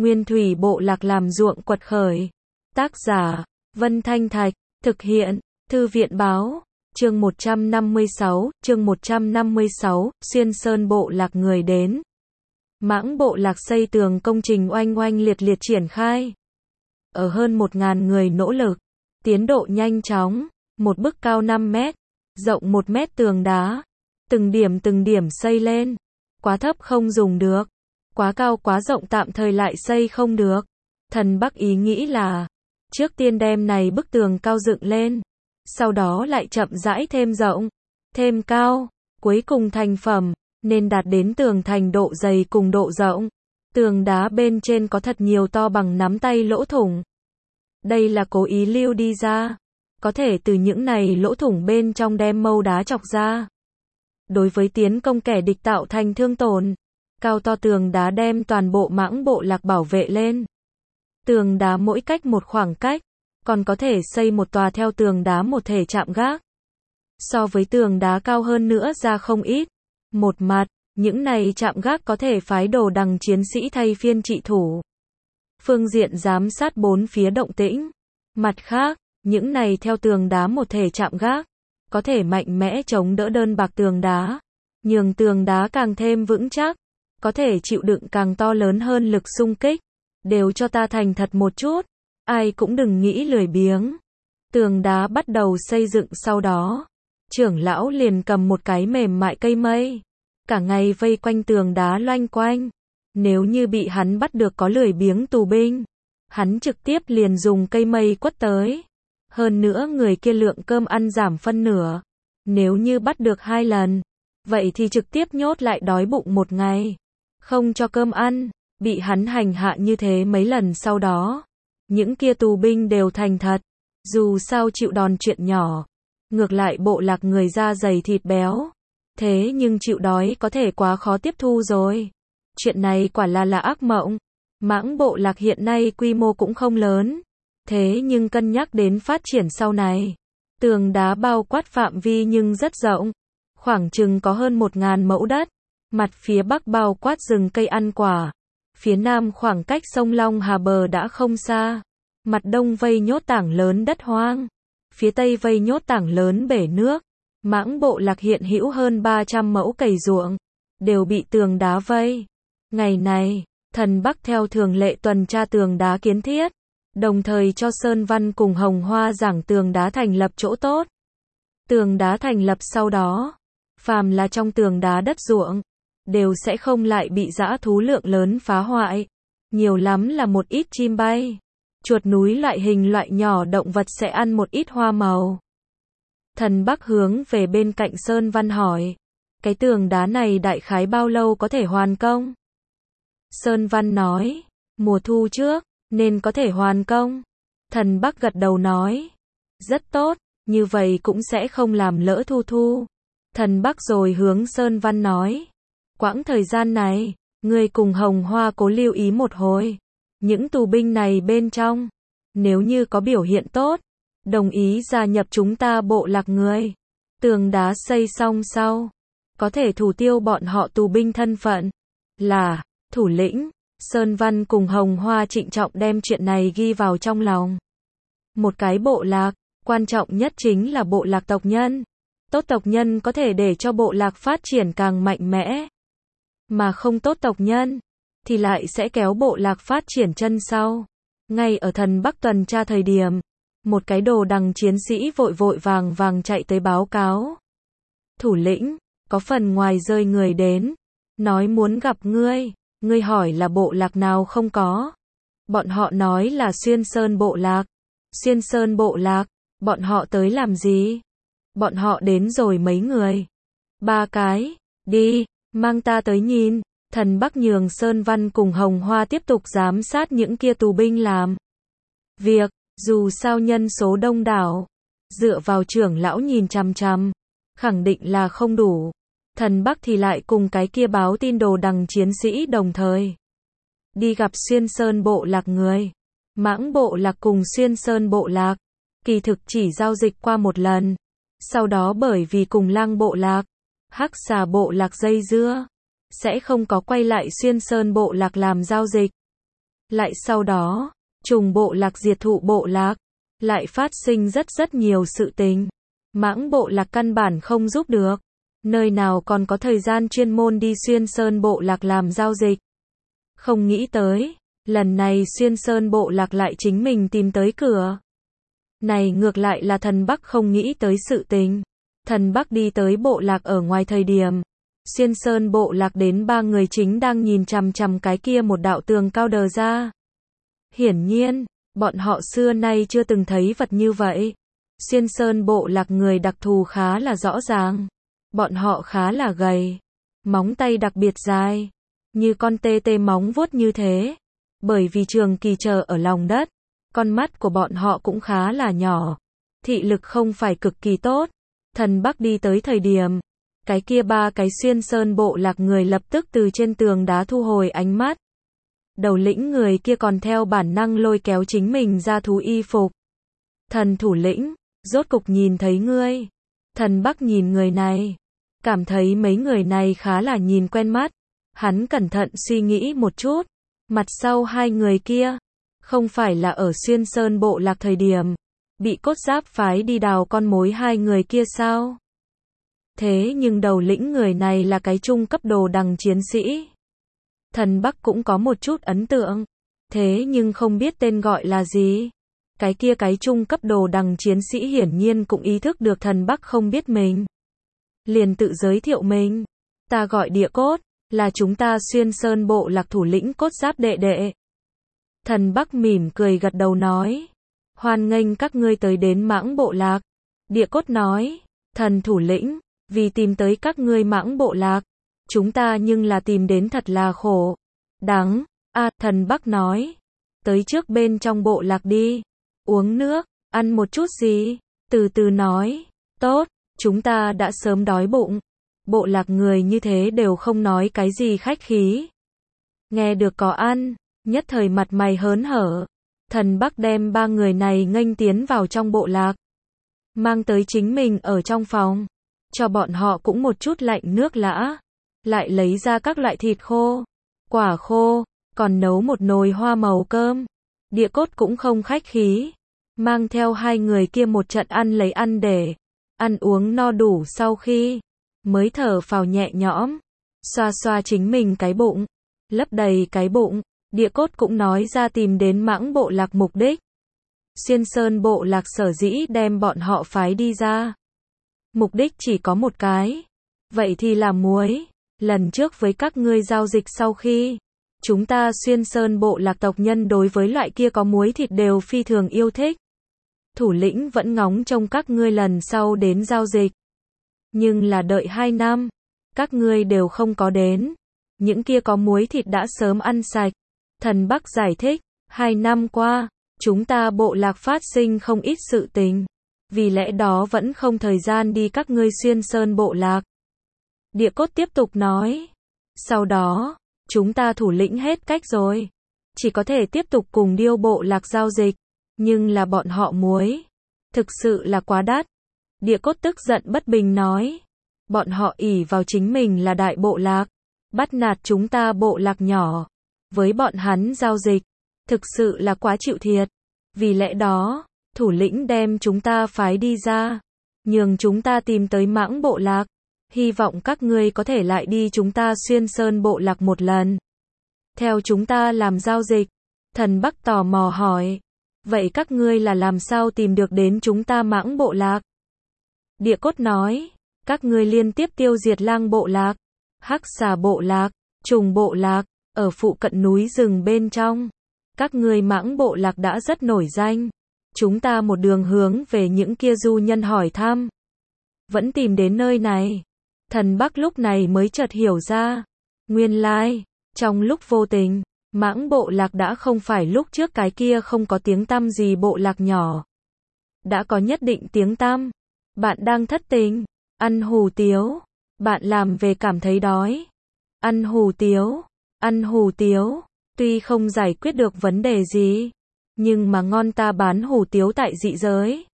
Nguyên thủy bộ lạc làm ruộng quật khởi. Tác giả, Vân Thanh Thạch, thực hiện, Thư viện báo, chương 156, Xuyên Sơn bộ lạc người đến. Mãng bộ lạc xây tường công trình oanh oanh liệt liệt triển khai. Ở hơn 1.000 người nỗ lực, tiến độ nhanh chóng, một bức cao 5 mét, rộng 1 mét tường đá, từng điểm xây lên. Quá thấp không dùng được, quá cao quá rộng tạm thời lại xây không được. Thần Bắc ý nghĩ là, trước tiên đem này bức tường cao dựng lên, sau đó lại chậm rãi thêm rộng, thêm cao, cuối cùng thành phẩm, nên đạt đến tường thành độ dày cùng độ rộng. Tường đá bên trên có thật nhiều to bằng nắm tay lỗ thủng. Đây là cố ý lưu đi ra, có thể từ những này lỗ thủng bên trong đem mâu đá chọc ra. Đối với tiến công kẻ địch tạo thành thương tổn, cao to tường đá đem toàn bộ mãng bộ lạc bảo vệ lên. Tường đá mỗi cách một khoảng cách, còn có thể xây một tòa theo tường đá một thể chạm gác. So với tường đá cao hơn nữa ra không ít. Một mặt, những này chạm gác có thể phái đồ đằng chiến sĩ thay phiên trị thủ. Phương diện giám sát bốn phía động tĩnh. Mặt khác, những này theo tường đá một thể chạm gác, có thể mạnh mẽ chống đỡ đơn bạc tường đá, nhường tường đá càng thêm vững chắc, có thể chịu đựng càng to lớn hơn lực xung kích. Đều cho ta thành thật một chút, ai cũng đừng nghĩ lười biếng. Tường đá bắt đầu xây dựng sau đó, trưởng lão liền cầm một cái mềm mại cây mây, cả ngày vây quanh tường đá loanh quanh. Nếu như bị hắn bắt được có lười biếng tù binh, hắn trực tiếp liền dùng cây mây quất tới. Hơn nữa người kia lượng cơm ăn giảm phân nửa. Nếu như bắt được 2 lần, vậy thì trực tiếp nhốt lại đói bụng 1 ngày, không cho cơm ăn. Bị hắn hành hạ như thế mấy lần sau đó, những kia tù binh đều thành thật. Dù sao chịu đòn chuyện nhỏ, ngược lại bộ lạc người da dày thịt béo. Thế nhưng chịu đói có thể quá khó tiếp thu rồi. Chuyện này quả là ác mộng. Mãng bộ lạc hiện nay quy mô cũng không lớn. Thế nhưng cân nhắc đến phát triển sau này, tường đá bao quát phạm vi nhưng rất rộng. Khoảng chừng có hơn 1.000 mẫu đất. Mặt phía bắc bao quát rừng cây ăn quả. Phía nam khoảng cách sông Long Hà bờ đã không xa. Mặt đông vây nhốt tảng lớn đất hoang. Phía tây vây nhốt tảng lớn bể nước. Mãng bộ lạc hiện hữu hơn 300 mẫu cày ruộng, đều bị tường đá vây. Ngày này, Thần Bắc theo thường lệ tuần tra tường đá kiến thiết, đồng thời cho Sơn Văn cùng Hồng Hoa giảng tường đá thành lập chỗ tốt. Tường đá thành lập sau đó, phàm là trong tường đá đất ruộng, đều sẽ không lại bị dã thú lượng lớn phá hoại. Nhiều lắm là một ít chim bay, chuột núi loại hình loại nhỏ động vật sẽ ăn một ít hoa màu. Thần Bắc hướng về bên cạnh Sơn Văn hỏi, cái tường đá này đại khái bao lâu có thể hoàn công? Sơn Văn nói, mùa thu trước, nên có thể hoàn công. Thần Bắc gật đầu nói, rất tốt, như vậy cũng sẽ không làm lỡ thu. Thần Bắc rồi hướng Sơn Văn nói, quãng thời gian này, ngươi cùng Hồng Hoa cố lưu ý một hồi. Những tù binh này bên trong, nếu như có biểu hiện tốt, đồng ý gia nhập chúng ta bộ lạc người. Tường đá xây xong sau, có thể thủ tiêu bọn họ tù binh thân phận là thủ lĩnh. Sơn Văn cùng Hồng Hoa trịnh trọng đem chuyện này ghi vào trong lòng. Một cái bộ lạc, quan trọng nhất chính là bộ lạc tộc nhân. Tốt tộc nhân có thể để cho bộ lạc phát triển càng mạnh mẽ. Mà không tốt tộc nhân, thì lại sẽ kéo bộ lạc phát triển chân sau. Ngay ở Thần Bắc tuần tra thời điểm, một cái đồ đằng chiến sĩ vội vàng chạy tới báo cáo. Thủ lĩnh, có phần ngoài rơi người đến, nói muốn gặp ngươi. Ngươi hỏi là bộ lạc nào không có? Bọn họ nói là Xuyên Sơn bộ lạc. Xuyên Sơn bộ lạc, bọn họ tới làm gì? Bọn họ đến rồi mấy người? 3 cái, đi, mang ta tới nhìn. Thần Bắc nhường Sơn Văn cùng Hồng Hoa tiếp tục giám sát những kia tù binh làm việc, dù sao nhân số đông đảo, dựa vào trưởng lão nhìn chằm chằm, khẳng định là không đủ. Thần Bắc thì lại cùng cái kia báo tin đồ đằng chiến sĩ đồng thời đi gặp Xuyên Sơn bộ lạc người. Mãng bộ lạc cùng Xuyên Sơn bộ lạc, kỳ thực chỉ giao dịch qua một lần. Sau đó bởi vì cùng Lang bộ lạc, Hắc Xà bộ lạc dây dưa, sẽ không có quay lại Xuyên Sơn bộ lạc làm giao dịch. Lại sau đó, trùng bộ lạc diệt thụ bộ lạc, lại phát sinh rất nhiều sự tình. Mãng bộ lạc căn bản không giúp được. Nơi nào còn có thời gian chuyên môn đi Xuyên Sơn bộ lạc làm giao dịch. Không nghĩ tới, lần này Xuyên Sơn bộ lạc lại chính mình tìm tới cửa. Này ngược lại là thần Bắc không nghĩ tới sự tình. Thần Bắc đi tới bộ lạc ở ngoài thời điểm. Xuyên Sơn bộ lạc đến 3 người chính đang nhìn chằm chằm cái kia một đạo tường cao đờ ra. Hiển nhiên, bọn họ xưa nay chưa từng thấy vật như vậy. Xuyên Sơn bộ lạc người đặc thù khá là rõ ràng. Bọn họ khá là gầy. Móng tay đặc biệt dài. Như con tê tê móng vuốt như thế. Bởi vì trường kỳ chờ ở lòng đất. Con mắt của bọn họ cũng khá là nhỏ. Thị lực không phải cực kỳ tốt. Thần Bắc đi tới thời điểm. Cái kia 3 cái Xuyên Sơn bộ lạc người lập tức từ trên tường đá thu hồi ánh mắt. Đầu lĩnh người kia còn theo bản năng lôi kéo chính mình ra thú y phục. Thần thủ lĩnh, rốt cục nhìn thấy ngươi. Thần Bắc nhìn người này. Cảm thấy mấy người này khá là nhìn quen mắt. Hắn cẩn thận suy nghĩ một chút. Mặt sau 2 người kia. Không phải là ở Xuyên Sơn bộ lạc thời điểm. Bị cốt giáp phái đi đào con mối 2 người kia sao? Thế nhưng đầu lĩnh người này là cái trung cấp đồ đằng chiến sĩ. Thần Bắc cũng có một chút ấn tượng. Thế nhưng không biết tên gọi là gì. Cái kia cái trung cấp đồ đằng chiến sĩ hiển nhiên cũng ý thức được thần Bắc không biết mình. Liền tự giới thiệu mình. Ta gọi Địa Cốt, là chúng ta Xuyên Sơn bộ lạc thủ lĩnh Cốt Giáp đệ đệ. Thần Bắc mỉm cười gật đầu nói. Hoan nghênh các ngươi tới đến Mãng bộ lạc. Địa Cốt nói. Thần thủ lĩnh, vì tìm tới các ngươi Mãng bộ lạc. Chúng ta nhưng là tìm đến thật là khổ. Đắng, thần Bắc nói. Tới trước bên trong bộ lạc đi. Uống nước, ăn một chút gì. Từ từ nói. Tốt, chúng ta đã sớm đói bụng. Bộ lạc người như thế đều không nói cái gì khách khí. Nghe được có ăn, nhất thời mặt mày hớn hở. Thần Bắc đem 3 người này nghênh tiến vào trong bộ lạc. Mang tới chính mình ở trong phòng. Cho bọn họ cũng một chút lạnh nước lã. Lại lấy ra các loại thịt khô, quả khô, còn nấu một nồi hoa màu cơm. Địa Cốt cũng không khách khí. Mang theo 2 người kia một trận ăn lấy ăn để. Ăn uống no đủ sau khi. Mới thở phào nhẹ nhõm. Xoa xoa chính mình cái bụng. Lấp đầy cái bụng. Địa Cốt cũng nói ra tìm đến Mãng bộ lạc mục đích. Xuyên Sơn bộ lạc sở dĩ đem bọn họ phái đi ra. Mục đích chỉ có một cái. Vậy thì là muối. Lần trước với các ngươi giao dịch sau khi. Chúng ta Xuyên Sơn bộ lạc tộc nhân đối với loại kia có muối thịt đều phi thường yêu thích. Thủ lĩnh vẫn ngóng trông các ngươi lần sau đến giao dịch. Nhưng là đợi 2 năm. Các ngươi đều không có đến. Những kia có muối thịt đã sớm ăn sạch. Thần Bắc giải thích. 2 năm qua, chúng ta bộ lạc phát sinh không ít sự tình. Vì lẽ đó vẫn không thời gian đi các ngươi Xuyên Sơn bộ lạc. Địa Cốt tiếp tục nói. Sau đó, chúng ta thủ lĩnh hết cách rồi. Chỉ có thể tiếp tục cùng Điêu bộ lạc giao dịch. Nhưng là bọn họ muối. Thực sự là quá đắt. Địa Cốt tức giận bất bình nói. Bọn họ ỷ vào chính mình là đại bộ lạc. Bắt nạt chúng ta bộ lạc nhỏ. Với bọn hắn giao dịch. Thực sự là quá chịu thiệt. Vì lẽ đó, thủ lĩnh đem chúng ta phái đi ra. Nhường chúng ta tìm tới Mãng bộ lạc. Hy vọng các ngươi có thể lại đi chúng ta Xuyên Sơn bộ lạc một lần. Theo chúng ta làm giao dịch. Thần Bắc tò mò hỏi. Vậy các ngươi là làm sao tìm được đến chúng ta Mãng bộ lạc? Địa Cốt nói. Các ngươi liên tiếp tiêu diệt Lang bộ lạc, Hắc Xà bộ lạc, Trùng bộ lạc, ở phụ cận núi rừng bên trong. Các ngươi Mãng bộ lạc đã rất nổi danh. Chúng ta một đường hướng về những kia du nhân hỏi thăm. Vẫn tìm đến nơi này. Thần Bắc lúc này mới chợt hiểu ra. Nguyên lai, trong lúc vô tình, Mãng bộ lạc đã không phải lúc trước cái kia không có tiếng tăm gì bộ lạc nhỏ. Đã có nhất định tiếng tăm. Bạn đang thất tình, ăn hủ tiếu. Bạn làm về cảm thấy đói. Ăn hủ tiếu, ăn hủ tiếu. Tuy không giải quyết được vấn đề gì, nhưng mà ngon ta bán hủ tiếu tại dị giới.